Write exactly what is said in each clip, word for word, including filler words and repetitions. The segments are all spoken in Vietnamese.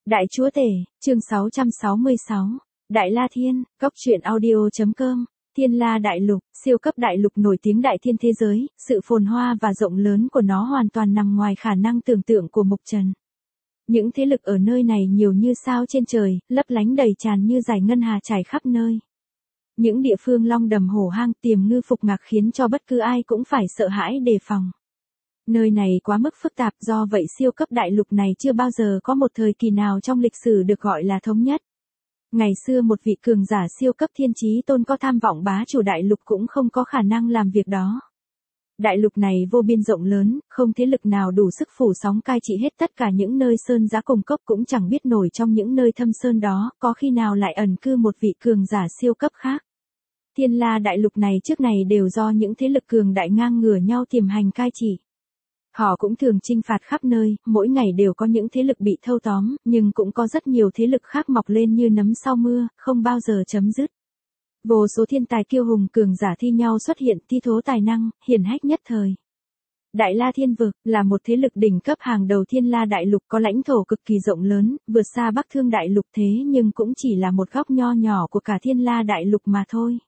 Đại Chúa Tể, chương sáu trăm sáu mươi sáu. Đại La Thiên, Cốc truyện audio.com. Thiên La Đại Lục, siêu cấp đại lục nổi tiếng đại thiên thế giới, sự phồn hoa và rộng lớn của nó hoàn toàn nằm ngoài khả năng tưởng tượng của Mục Trần. Những thế lực ở nơi này nhiều như sao trên trời, lấp lánh đầy tràn như dải ngân hà trải khắp nơi. Những địa phương long đầm hổ hang tiềm ngư phục ngạc khiến cho bất cứ ai cũng phải sợ hãi đề phòng. Nơi này quá mức phức tạp, do vậy siêu cấp đại lục này chưa bao giờ có một thời kỳ nào trong lịch sử được gọi là thống nhất. Ngày xưa một vị cường giả siêu cấp thiên chí tôn có tham vọng bá chủ đại lục cũng không có khả năng làm việc đó. Đại lục này vô biên rộng lớn, không thế lực nào đủ sức phủ sóng cai trị hết tất cả những nơi sơn giá cùng cốc, cũng chẳng biết nổi trong những nơi thâm sơn đó, có khi nào lại ẩn cư một vị cường giả siêu cấp khác. Thiên La đại lục này trước này đều do những thế lực cường đại ngang ngửa nhau tiềm hành cai trị. Họ cũng thường chinh phạt khắp nơi, mỗi ngày đều có những thế lực bị thâu tóm, nhưng cũng có rất nhiều thế lực khác mọc lên như nấm sau mưa, không bao giờ chấm dứt. Vô số thiên tài kiêu hùng cường giả thi nhau xuất hiện, thi thố tài năng, hiển hách nhất thời. Đại La Thiên Vực là một thế lực đỉnh cấp hàng đầu Thiên La đại lục, có lãnh thổ cực kỳ rộng lớn, vượt xa Bắc Thương đại lục, thế nhưng cũng chỉ là một góc nho nhỏ của cả Thiên La đại lục mà thôi.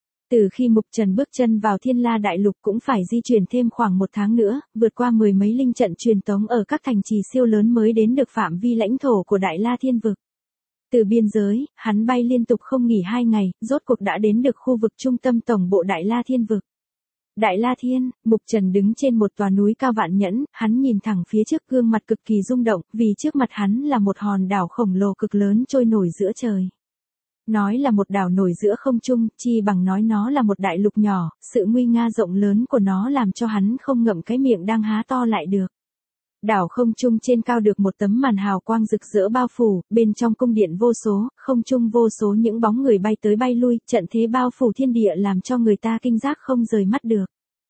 Từ khi Mục Trần bước chân vào Thiên La đại lục cũng phải di chuyển thêm khoảng một tháng nữa, vượt qua mười mấy linh trận truyền tống ở các thành trì siêu lớn mới đến được phạm vi lãnh thổ của Đại La Thiên Vực. Từ biên giới, hắn bay liên tục không nghỉ hai ngày, rốt cuộc đã đến được khu vực trung tâm tổng bộ Đại La Thiên Vực. Đại La Thiên, Mục Trần đứng trên một tòa núi cao vạn nhẫn, hắn nhìn thẳng phía trước, gương mặt cực kỳ rung động, vì trước mặt hắn là một hòn đảo khổng lồ cực lớn trôi nổi giữa trời. Nói là một đảo nổi giữa không trung, chi bằng nói nó là một đại lục nhỏ, sự nguy nga rộng lớn của nó làm cho hắn không ngậm cái miệng đang há to lại được. Đảo không trung trên cao được một tấm màn hào quang rực rỡ bao phủ, bên trong cung điện vô số, không trung vô số những bóng người bay tới bay lui, trận thế bao phủ thiên địa làm cho người ta kinh giác không rời mắt được.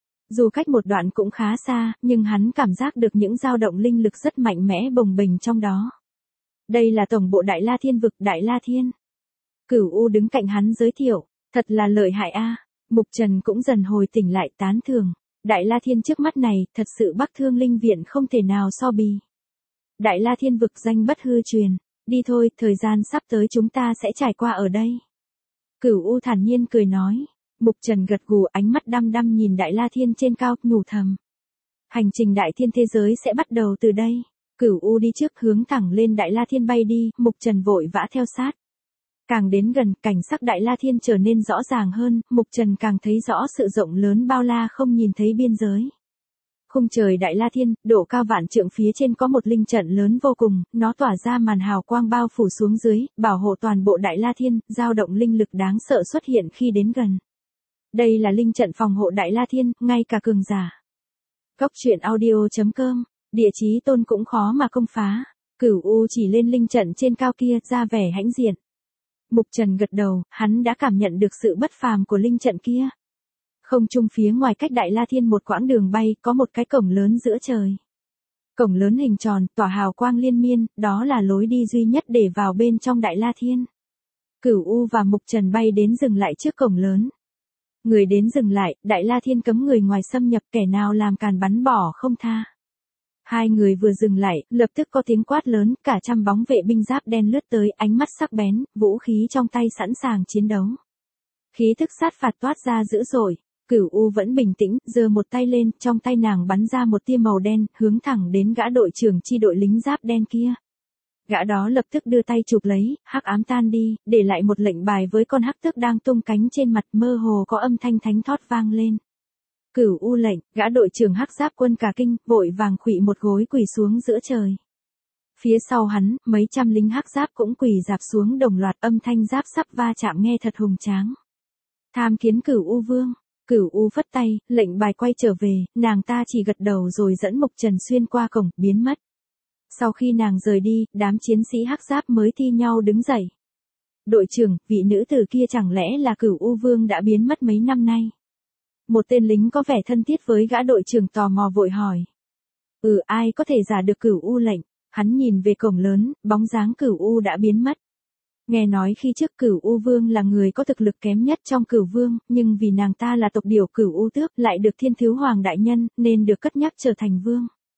Dù cách một đoạn cũng khá xa, nhưng hắn cảm giác được những dao động linh lực rất mạnh mẽ bồng bềnh trong đó. Đây là tổng bộ Đại La Thiên Vực, Đại La Thiên. Cửu U đứng cạnh hắn giới thiệu, thật là lợi hại a. Mục Trần cũng dần hồi tỉnh lại, tán thưởng. Đại La Thiên trước mắt này, thật sự Bắc Thương Linh Viện không thể nào so bì. Đại La Thiên Vực danh bất hư truyền, đi thôi, thời gian sắp tới chúng ta sẽ trải qua ở đây. Cửu U thản nhiên cười nói. Mục Trần gật gù, ánh mắt đăm đăm nhìn Đại La Thiên trên cao, nhủ thầm. Hành trình đại thiên thế giới sẽ bắt đầu từ đây. Cửu U đi trước hướng thẳng lên Đại La Thiên bay đi, Mục Trần vội vã theo sát. Càng đến gần, cảnh sắc Đại La Thiên trở nên rõ ràng hơn, Mục Trần càng thấy rõ sự rộng lớn bao la không nhìn thấy biên giới. Khung trời Đại La Thiên, độ cao vạn trượng, phía trên có một linh trận lớn vô cùng, nó tỏa ra màn hào quang bao phủ xuống dưới, bảo hộ toàn bộ Đại La Thiên, dao động linh lực đáng sợ xuất hiện khi đến gần. Đây là linh trận phòng hộ Đại La Thiên, ngay cả cường giả. Cốc truyện audio.com, địa chí tôn cũng khó mà công phá. Cửu U chỉ lên linh trận trên cao kia, ra vẻ hãnh diện. Mục Trần gật đầu, hắn đã cảm nhận được sự bất phàm của linh trận kia. Không trung phía ngoài cách Đại La Thiên một quãng đường bay, có một cái cổng lớn giữa trời. Cổng lớn hình tròn, tỏa hào quang liên miên, đó là lối đi duy nhất để vào bên trong Đại La Thiên. Cửu U và Mục Trần bay đến dừng lại trước cổng lớn. Người đến dừng lại, Đại La Thiên cấm người ngoài xâm nhập, kẻ nào làm càn bắn bỏ không tha. Hai người vừa dừng lại, lập tức có tiếng quát lớn, cả trăm bóng vệ binh giáp đen lướt tới, ánh mắt sắc bén, vũ khí trong tay sẵn sàng chiến đấu. Khí thức sát phạt toát ra dữ dội, Cửu U vẫn bình tĩnh, giơ một tay lên, trong tay nàng bắn ra một tia màu đen, hướng thẳng đến gã đội trưởng chi đội lính giáp đen kia. Gã đó lập tức đưa tay chụp lấy, hắc ám tan đi, để lại một lệnh bài với con hắc tước đang tung cánh trên mặt, mơ hồ có âm thanh thánh thót vang lên. Cửu U lệnh, gã đội trưởng hắc giáp quân cả kinh, vội vàng khuỵu một gối quỳ xuống giữa trời. Phía sau hắn, mấy trăm lính hắc giáp cũng quỳ rạp xuống đồng loạt, âm thanh giáp sắp va chạm nghe thật hùng tráng. Tham kiến Cửu U vương. Cửu U phất tay, lệnh bài quay trở về, nàng ta chỉ gật đầu rồi dẫn Mục Trần xuyên qua cổng, biến mất. Sau khi nàng rời đi, đám chiến sĩ hắc giáp mới thi nhau đứng dậy. Đội trưởng, vị nữ tử kia chẳng lẽ là Cửu U vương đã biến mất mấy năm nay? Một tên lính có vẻ thân thiết với gã đội trưởng tò mò vội hỏi. Ừ, ai có thể giả được Cửu U lệnh? Hắn nhìn về cổng lớn, bóng dáng Cửu U đã biến mất. Nghe nói khi trước Cửu U vương là người có thực lực kém nhất trong Cửu vương, nhưng vì nàng ta là tộc điểu Cửu U tước, lại được Thiên Thứ Hoàng đại nhân, nên được cất nhắc trở thành vương.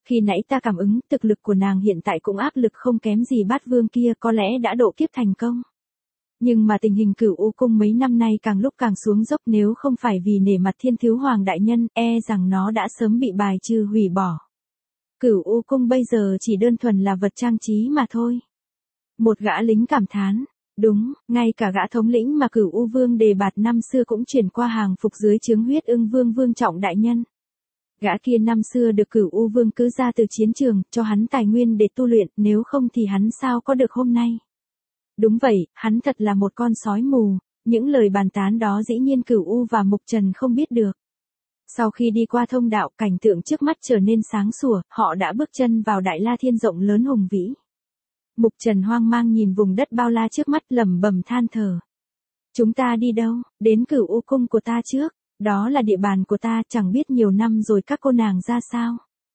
Khi nãy ta cảm ứng, thực lực của nàng hiện tại cũng áp lực không kém gì bát vương kia, có lẽ đã độ kiếp thành công. Nhưng mà tình hình Cửu U cung mấy năm nay càng lúc càng xuống dốc, nếu không phải vì nể mặt Thiên Thiếu Hoàng đại nhân, e rằng nó đã sớm bị bài trừ hủy bỏ. Cửu U cung bây giờ chỉ đơn thuần là vật trang trí mà thôi. Một gã lính cảm thán, đúng, ngay cả gã thống lĩnh mà Cửu U vương đề bạt năm xưa cũng chuyển qua hàng phục dưới trướng Huyết Ưng Vương Vương Trọng đại nhân. Gã kia năm xưa được Cửu U vương cứu ra từ chiến trường, cho hắn tài nguyên để tu luyện, nếu không thì hắn sao có được hôm nay. Đúng vậy, hắn thật là một con sói mù, những lời bàn tán đó dĩ nhiên Cửu U và Mục Trần không biết được. Sau khi đi qua thông đạo, cảnh tượng trước mắt trở nên sáng sủa, họ đã bước chân vào Đại La Thiên rộng lớn hùng vĩ. Mục Trần hoang mang nhìn vùng đất bao la trước mắt, lẩm bẩm than thở. Chúng ta đi đâu? Đến Cửu U cung của ta trước, đó là địa bàn của ta, chẳng biết nhiều năm rồi các cô nàng ra sao.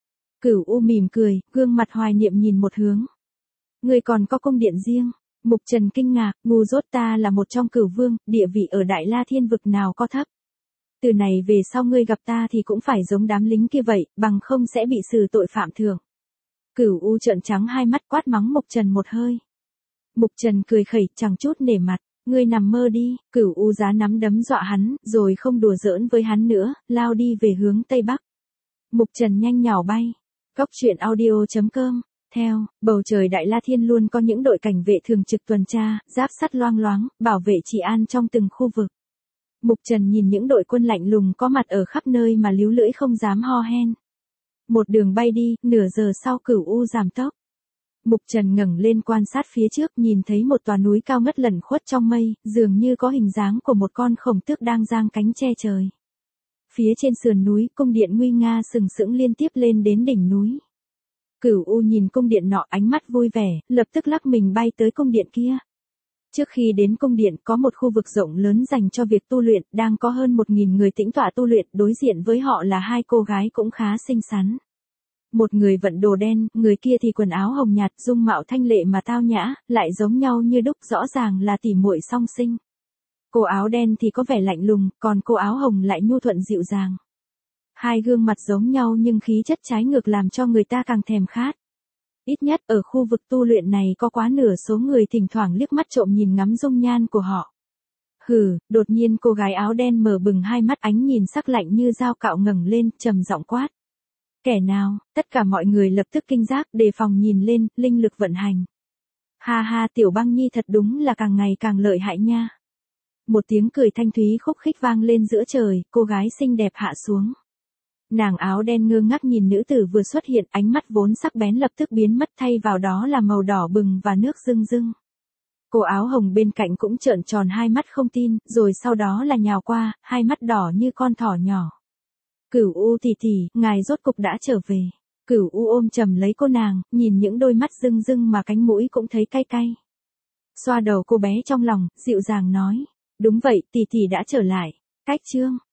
Cửu U mỉm cười, gương mặt hoài niệm nhìn một hướng. Người còn có cung điện riêng. Mục Trần kinh ngạc, ngu dốt, ta là một trong cửu vương, địa vị ở Đại La Thiên vực nào có thấp. Từ này về sau ngươi gặp ta thì cũng phải giống đám lính kia vậy, bằng không sẽ bị xử tội phạm thưởng. Cửu U trợn trắng hai mắt, quát mắng Mục Trần một hơi. Mục Trần cười khẩy, chẳng chút nể mặt, ngươi nằm mơ đi. Cửu U giá nắm đấm dọa hắn, rồi không đùa giỡn với hắn nữa, lao đi về hướng Tây Bắc. Mục Trần nhanh nhảu bay. Cốc truyện audio chấm com. Theo, bầu trời Đại La Thiên luôn có những đội cảnh vệ thường trực tuần tra, giáp sắt loang loáng, bảo vệ trị an trong từng khu vực. Mục Trần nhìn những đội quân lạnh lùng có mặt ở khắp nơi mà líu lưỡi không dám ho hen. Một đường bay đi, nửa giờ sau Cửu U giảm tốc. Mục Trần ngẩng lên quan sát phía trước, nhìn thấy một tòa núi cao ngất lẩn khuất trong mây, dường như có hình dáng của một con khổng tước đang giang cánh che trời. Phía trên sườn núi, cung điện nguy nga sừng sững liên tiếp lên đến đỉnh núi. Cửu U nhìn cung điện nọ, ánh mắt vui vẻ, lập tức lắc mình bay tới cung điện kia. Trước khi đến cung điện có một khu vực rộng lớn dành cho việc tu luyện, đang có hơn một nghìn người tĩnh tọa tu luyện, đối diện với họ là hai cô gái cũng khá xinh xắn. Một người vận đồ đen, người kia thì quần áo hồng nhạt, dung mạo thanh lệ mà tao nhã, lại giống nhau như đúc, rõ ràng là tỉ muội song sinh. Cô áo đen thì có vẻ lạnh lùng, còn cô áo hồng lại nhu thuận dịu dàng. Hai gương mặt giống nhau nhưng khí chất trái ngược làm cho người ta càng thèm khát. Ít nhất ở khu vực tu luyện này có quá nửa số người thỉnh thoảng liếc mắt trộm nhìn ngắm dung nhan của họ. Hừ, đột nhiên cô gái áo đen mở bừng hai mắt, ánh nhìn sắc lạnh như dao cạo ngẩng lên, trầm giọng quát. Kẻ nào? Tất cả mọi người lập tức kinh giác, đề phòng nhìn lên, linh lực vận hành. Ha ha, Tiểu Băng Nhi thật đúng là càng ngày càng lợi hại nha. Một tiếng cười thanh thúy khúc khích vang lên giữa trời, cô gái xinh đẹp hạ xuống. Nàng áo đen ngơ ngác nhìn nữ tử vừa xuất hiện, ánh mắt vốn sắc bén lập tức biến mất, thay vào đó là màu đỏ bừng và nước rưng rưng. Cô áo hồng bên cạnh cũng trợn tròn hai mắt không tin, rồi sau đó là nhào qua, hai mắt đỏ như con thỏ nhỏ. Cửu U tỷ tỷ, ngài rốt cục đã trở về. Cửu U ôm chầm lấy cô nàng, nhìn những đôi mắt rưng rưng mà cánh mũi cũng thấy cay cay. Xoa đầu cô bé trong lòng, dịu dàng nói, đúng vậy, tỷ tỷ đã trở lại. Cách chương